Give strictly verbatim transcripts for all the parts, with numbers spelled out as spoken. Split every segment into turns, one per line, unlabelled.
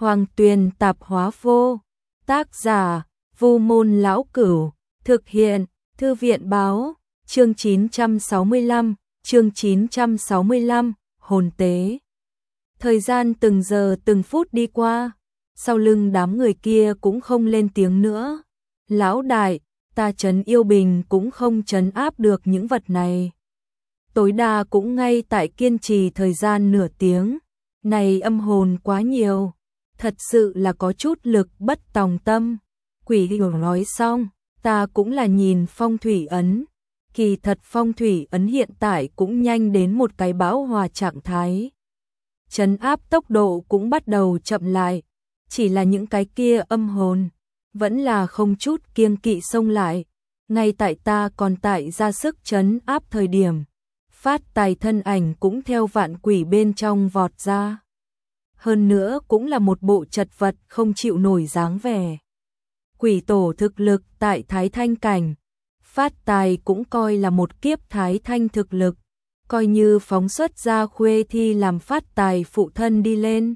Hoàng Tuyền Tạp Hóa Vô. Tác giả Vu Môn Lão Cửu. Thực hiện Thư viện Báo. Chương chín trăm sáu mươi lăm. Chương chín trăm sáu mươi lăm. Hồn tế. Thời gian từng giờ từng phút đi qua, sau lưng đám người kia cũng không lên tiếng nữa. Lão đại, ta trấn yêu bình cũng không trấn áp được những vật này. Tối đa cũng ngay tại kiên trì thời gian nửa tiếng. Này âm hồn quá nhiều, thật sự là có chút lực bất tòng tâm. Quỷ hiểu nói xong, ta cũng là nhìn phong thủy ấn. Kỳ thật phong thủy ấn hiện tại cũng nhanh đến một cái bão hòa trạng thái. Trấn áp tốc độ cũng bắt đầu chậm lại, chỉ là những cái kia âm hồn vẫn là không chút kiêng kỵ xông lại. Ngay tại ta còn tại ra sức trấn áp thời điểm, Phát Tài thân ảnh cũng theo vạn quỷ bên trong vọt ra. Hơn nữa cũng là một bộ chật vật không chịu nổi dáng vẻ. Quỷ tổ thực lực tại Thái Thanh cảnh, Phát Tài cũng coi là một kiếp Thái Thanh thực lực, coi như phóng xuất ra khuê thi làm Phát Tài phụ thân đi lên.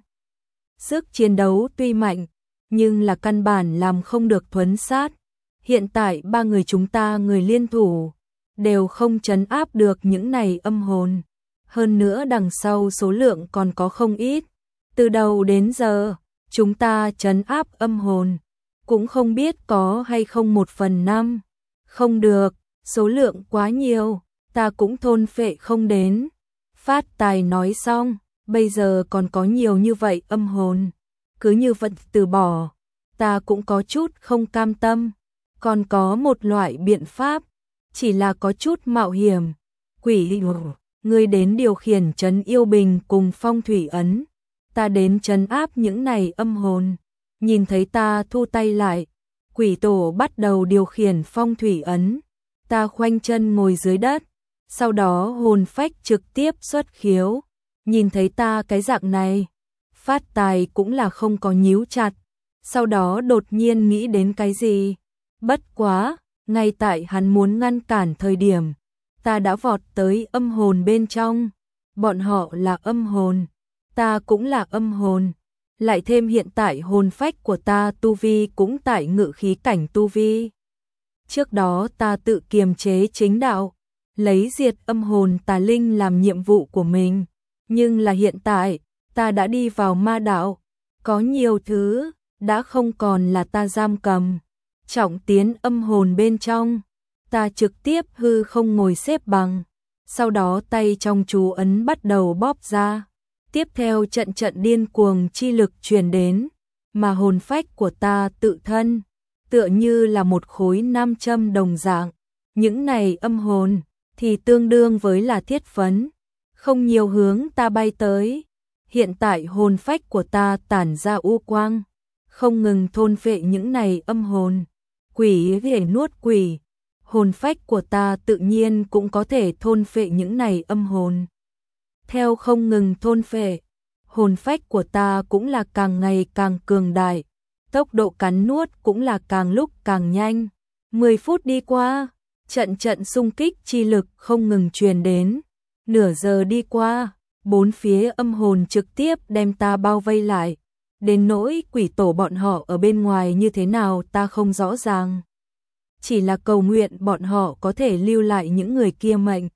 Sức chiến đấu tuy mạnh, nhưng là căn bản làm không được thuấn sát. Hiện tại ba người chúng ta người liên thủ, đều không trấn áp được những này âm hồn. Hơn nữa đằng sau số lượng còn có không ít. Từ đầu đến giờ, chúng ta trấn áp âm hồn, cũng không biết có hay không một phần năm. Không được, số lượng quá nhiều, ta cũng thôn phệ không đến. Phát Tài nói xong, bây giờ còn có nhiều như vậy âm hồn, cứ như vậy từ bỏ, ta cũng có chút không cam tâm. Còn có một loại biện pháp, chỉ là có chút mạo hiểm. Quỷ ngươi đến điều khiển trấn yêu bình cùng phong thủy ấn, ta đến trấn áp những này âm hồn. Nhìn thấy ta thu tay lại, quỷ tổ bắt đầu điều khiển phong thủy ấn. Ta khoanh chân ngồi dưới đất, sau đó hồn phách trực tiếp xuất khiếu. Nhìn thấy ta cái dạng này, Phát Tài cũng là không có nhíu chặt, sau đó đột nhiên nghĩ đến cái gì. Bất quá, ngay tại hắn muốn ngăn cản thời điểm, ta đã vọt tới âm hồn bên trong. Bọn họ là âm hồn, ta cũng là âm hồn, lại thêm hiện tại hồn phách của ta tu vi cũng tại ngự khí cảnh tu vi. Trước đó ta tự kiềm chế chính đạo, lấy diệt âm hồn tà linh làm nhiệm vụ của mình, nhưng là hiện tại, ta đã đi vào ma đạo, có nhiều thứ đã không còn là ta giam cầm. Trọng tiến âm hồn bên trong, ta trực tiếp hư không ngồi xếp bằng, sau đó tay trong chú ấn bắt đầu bóp ra. Tiếp theo trận trận điên cuồng chi lực truyền đến, mà hồn phách của ta tự thân, tựa như là một khối nam châm đồng dạng. Những này âm hồn thì tương đương với là thiết phấn, không nhiều hướng ta bay tới. Hiện tại hồn phách của ta tản ra u quang, không ngừng thôn phệ những này âm hồn. Quỷ thể nuốt quỷ, hồn phách của ta tự nhiên cũng có thể thôn phệ những này âm hồn. Theo không ngừng thôn phệ, hồn phách của ta cũng là càng ngày càng cường đại, tốc độ cắn nuốt cũng là càng lúc càng nhanh. Mười phút đi qua, trận trận xung kích chi lực không ngừng truyền đến. Nửa giờ đi qua, bốn phía âm hồn trực tiếp đem ta bao vây lại. Đến nỗi quỷ tổ bọn họ ở bên ngoài như thế nào ta không rõ ràng. Chỉ là cầu nguyện bọn họ có thể lưu lại những người kia mệnh.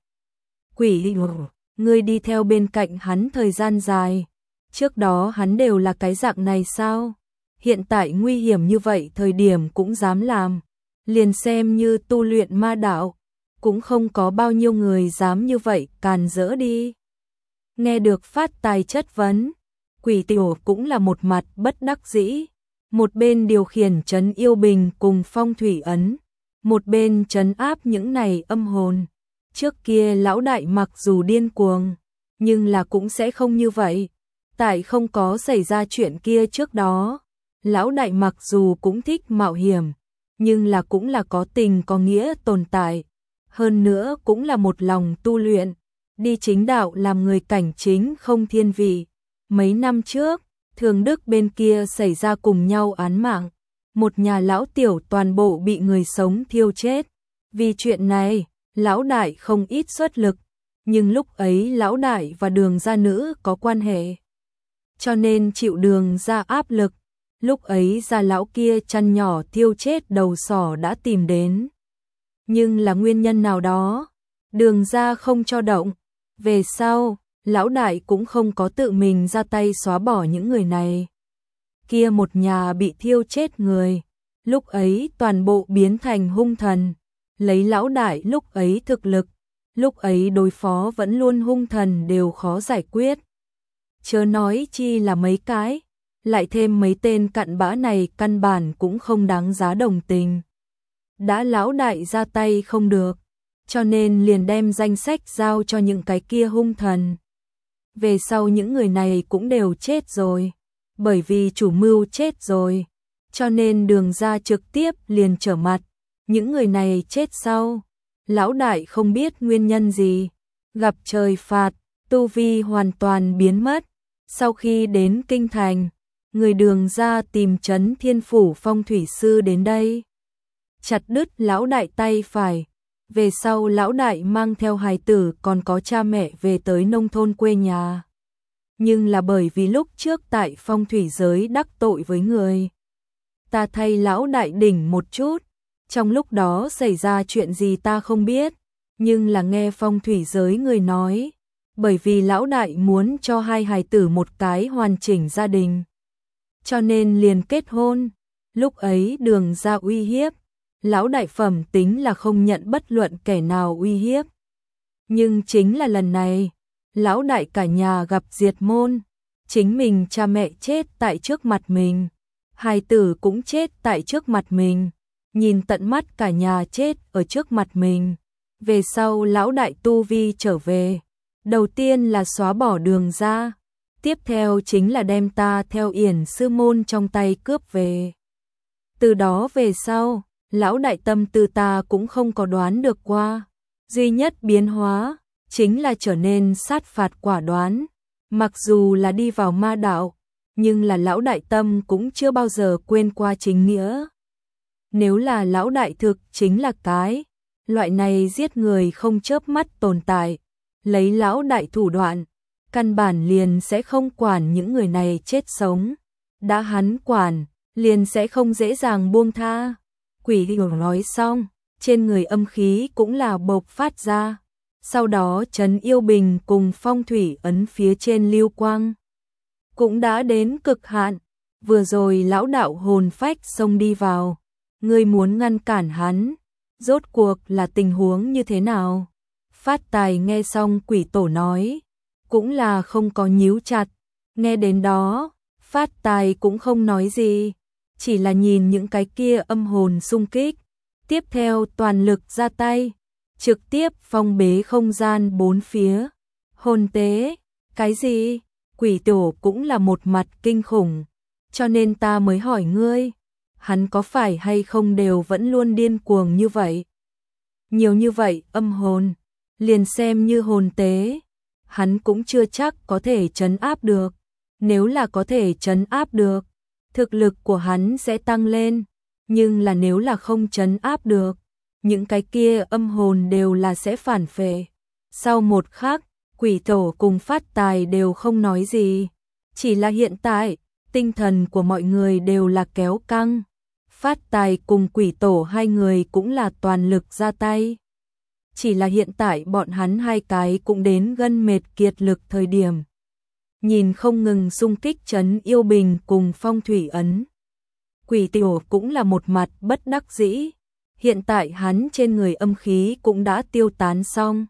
Quỷ ngươi đi theo bên cạnh hắn thời gian dài, trước đó hắn đều là cái dạng này sao? Hiện tại nguy hiểm như vậy thời điểm cũng dám làm, liền xem như tu luyện ma đạo, cũng không có bao nhiêu người dám như vậy càn rỡ đi. Nghe được Phát Tài chất vấn, quỷ tiểu cũng là một mặt bất đắc dĩ, một bên điều khiển trấn yêu bình cùng phong thủy ấn, một bên trấn áp những này âm hồn. Trước kia lão đại mặc dù điên cuồng, nhưng là cũng sẽ không như vậy. Tại không có xảy ra chuyện kia trước đó, lão đại mặc dù cũng thích mạo hiểm, nhưng là cũng là có tình có nghĩa tồn tại. Hơn nữa cũng là một lòng tu luyện, đi chính đạo làm người cảnh chính không thiên vị. Mấy năm trước, Thường Đức bên kia xảy ra cùng nhau án mạng, một nhà lão tiểu toàn bộ bị người sống thiêu chết. Vì chuyện này, lão đại không ít xuất lực, nhưng lúc ấy lão đại và Đường gia nữ có quan hệ cho nên chịu Đường ra áp lực. Lúc ấy gia lão kia chăn nhỏ thiêu chết đầu sỏ đã tìm đến. Nhưng là nguyên nhân nào đó, Đường ra không cho động. Về sau, lão đại cũng không có tự mình ra tay xóa bỏ những người này. Kia một nhà bị thiêu chết người, lúc ấy toàn bộ biến thành hung thần. Lấy lão đại lúc ấy thực lực, lúc ấy đối phó vẫn luôn hung thần đều khó giải quyết. Chớ nói chi là mấy cái, lại thêm mấy tên cặn bã này căn bản cũng không đáng giá đồng tình. Đã lão đại ra tay không được, cho nên liền đem danh sách giao cho những cái kia hung thần. Về sau những người này cũng đều chết rồi, bởi vì chủ mưu chết rồi, cho nên Đường ra trực tiếp liền trở mặt. Những người này chết sau, lão đại không biết nguyên nhân gì, gặp trời phạt, tu vi hoàn toàn biến mất. Sau khi đến kinh thành, người Đường ra tìm Trấn Thiên Phủ phong thủy sư đến đây, chặt đứt lão đại tay phải. Về sau lão đại mang theo hài tử còn có cha mẹ về tới nông thôn quê nhà. Nhưng là bởi vì lúc trước tại phong thủy giới đắc tội với người, ta thay lão đại đỉnh một chút. Trong lúc đó xảy ra chuyện gì ta không biết, nhưng là nghe phong thủy giới người nói, bởi vì lão đại muốn cho hai hài tử một cái hoàn chỉnh gia đình, cho nên liền kết hôn. Lúc ấy Đường ra uy hiếp, lão đại phẩm tính là không nhận bất luận kẻ nào uy hiếp. Nhưng chính là lần này, lão đại cả nhà gặp diệt môn, chính mình cha mẹ chết tại trước mặt mình, hài tử cũng chết tại trước mặt mình, nhìn tận mắt cả nhà chết ở trước mặt mình. Về sau lão đại tu vi trở về, đầu tiên là xóa bỏ Đường ra, tiếp theo chính là đem ta theo Yển sư môn trong tay cướp về. Từ đó về sau, lão đại tâm tư ta cũng không có đoán được qua, duy nhất biến hóa chính là trở nên sát phạt quả đoán. Mặc dù là đi vào ma đạo, nhưng là lão đại tâm cũng chưa bao giờ quên qua chính nghĩa. Nếu là lão đại thực chính là cái loại này giết người không chớp mắt tồn tại, lấy lão đại thủ đoạn, căn bản liền sẽ không quản những người này chết sống. Đã hắn quản, liền sẽ không dễ dàng buông tha. Quỷ Hiểu nói xong, trên người âm khí cũng là bộc phát ra. Sau đó Trấn Yêu Bình cùng phong thủy ấn phía trên lưu quang cũng đã đến cực hạn. Vừa rồi lão đạo hồn phách xông đi vào, ngươi muốn ngăn cản hắn, rốt cuộc là tình huống như thế nào? Phát Tài nghe xong Quỷ Tổ nói, cũng là không có nhíu chặt. Nghe đến đó, Phát Tài cũng không nói gì, chỉ là nhìn những cái kia âm hồn xung kích, tiếp theo toàn lực ra tay, trực tiếp phong bế không gian bốn phía. Hồn tế, cái gì? Quỷ Tổ cũng là một mặt kinh khủng, cho nên ta mới hỏi ngươi, hắn có phải hay không đều vẫn luôn điên cuồng như vậy? Nhiều như vậy âm hồn, liền xem như hồn tế, hắn cũng chưa chắc có thể trấn áp được. Nếu là có thể trấn áp được, thực lực của hắn sẽ tăng lên, nhưng là nếu là không trấn áp được, những cái kia âm hồn đều là sẽ phản phệ. Sau một khắc, Quỷ Tổ cùng Phát Tài đều không nói gì, chỉ là hiện tại, tinh thần của mọi người đều là kéo căng. Phát Tài cùng Quỷ Tổ hai người cũng là toàn lực ra tay. Chỉ là hiện tại bọn hắn hai cái cũng đến gân mệt kiệt lực thời điểm. Nhìn không ngừng xung kích Trấn Yêu Bình cùng phong thủy ấn, Quỷ Tổ cũng là một mặt bất đắc dĩ. Hiện tại hắn trên người âm khí cũng đã tiêu tán xong.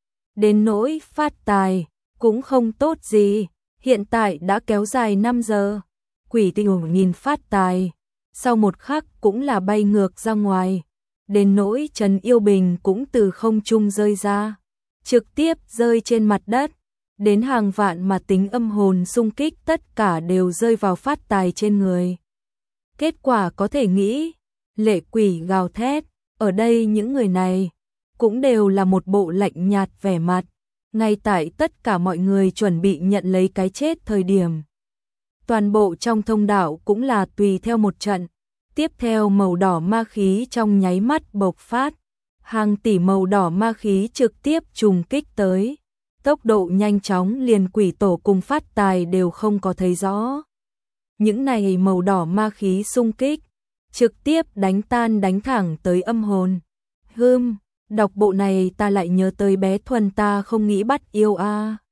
Đến nỗi Phát Tài cũng không tốt gì, hiện tại đã kéo dài năm giờ. Quỷ Tổ nhìn Phát Tài, sau một khắc cũng là bay ngược ra ngoài. Đến nỗi Trấn Yêu Bình cũng từ không trung rơi ra, trực tiếp rơi trên mặt đất. Đến hàng vạn mà tính âm hồn xung kích tất cả đều rơi vào Phát Tài trên người. Kết quả có thể nghĩ, lệ quỷ gào thét, ở đây những người này cũng đều là một bộ lạnh nhạt vẻ mặt. Ngay tại tất cả mọi người chuẩn bị nhận lấy cái chết thời điểm, toàn bộ trong thông đạo cũng là tùy theo một trận. Tiếp theo màu đỏ ma khí trong nháy mắt bộc phát, hàng tỷ màu đỏ ma khí trực tiếp trùng kích tới. tốc độ nhanh chóng liền quỷ tổ cùng phát tài đều không có thấy rõ. Những này màu đỏ ma khí xung kích, trực tiếp đánh tan đánh thẳng tới âm hồn. Hưm, đọc bộ này ta lại nhớ tới bé Thuần ta không nghĩ bắt yêu a.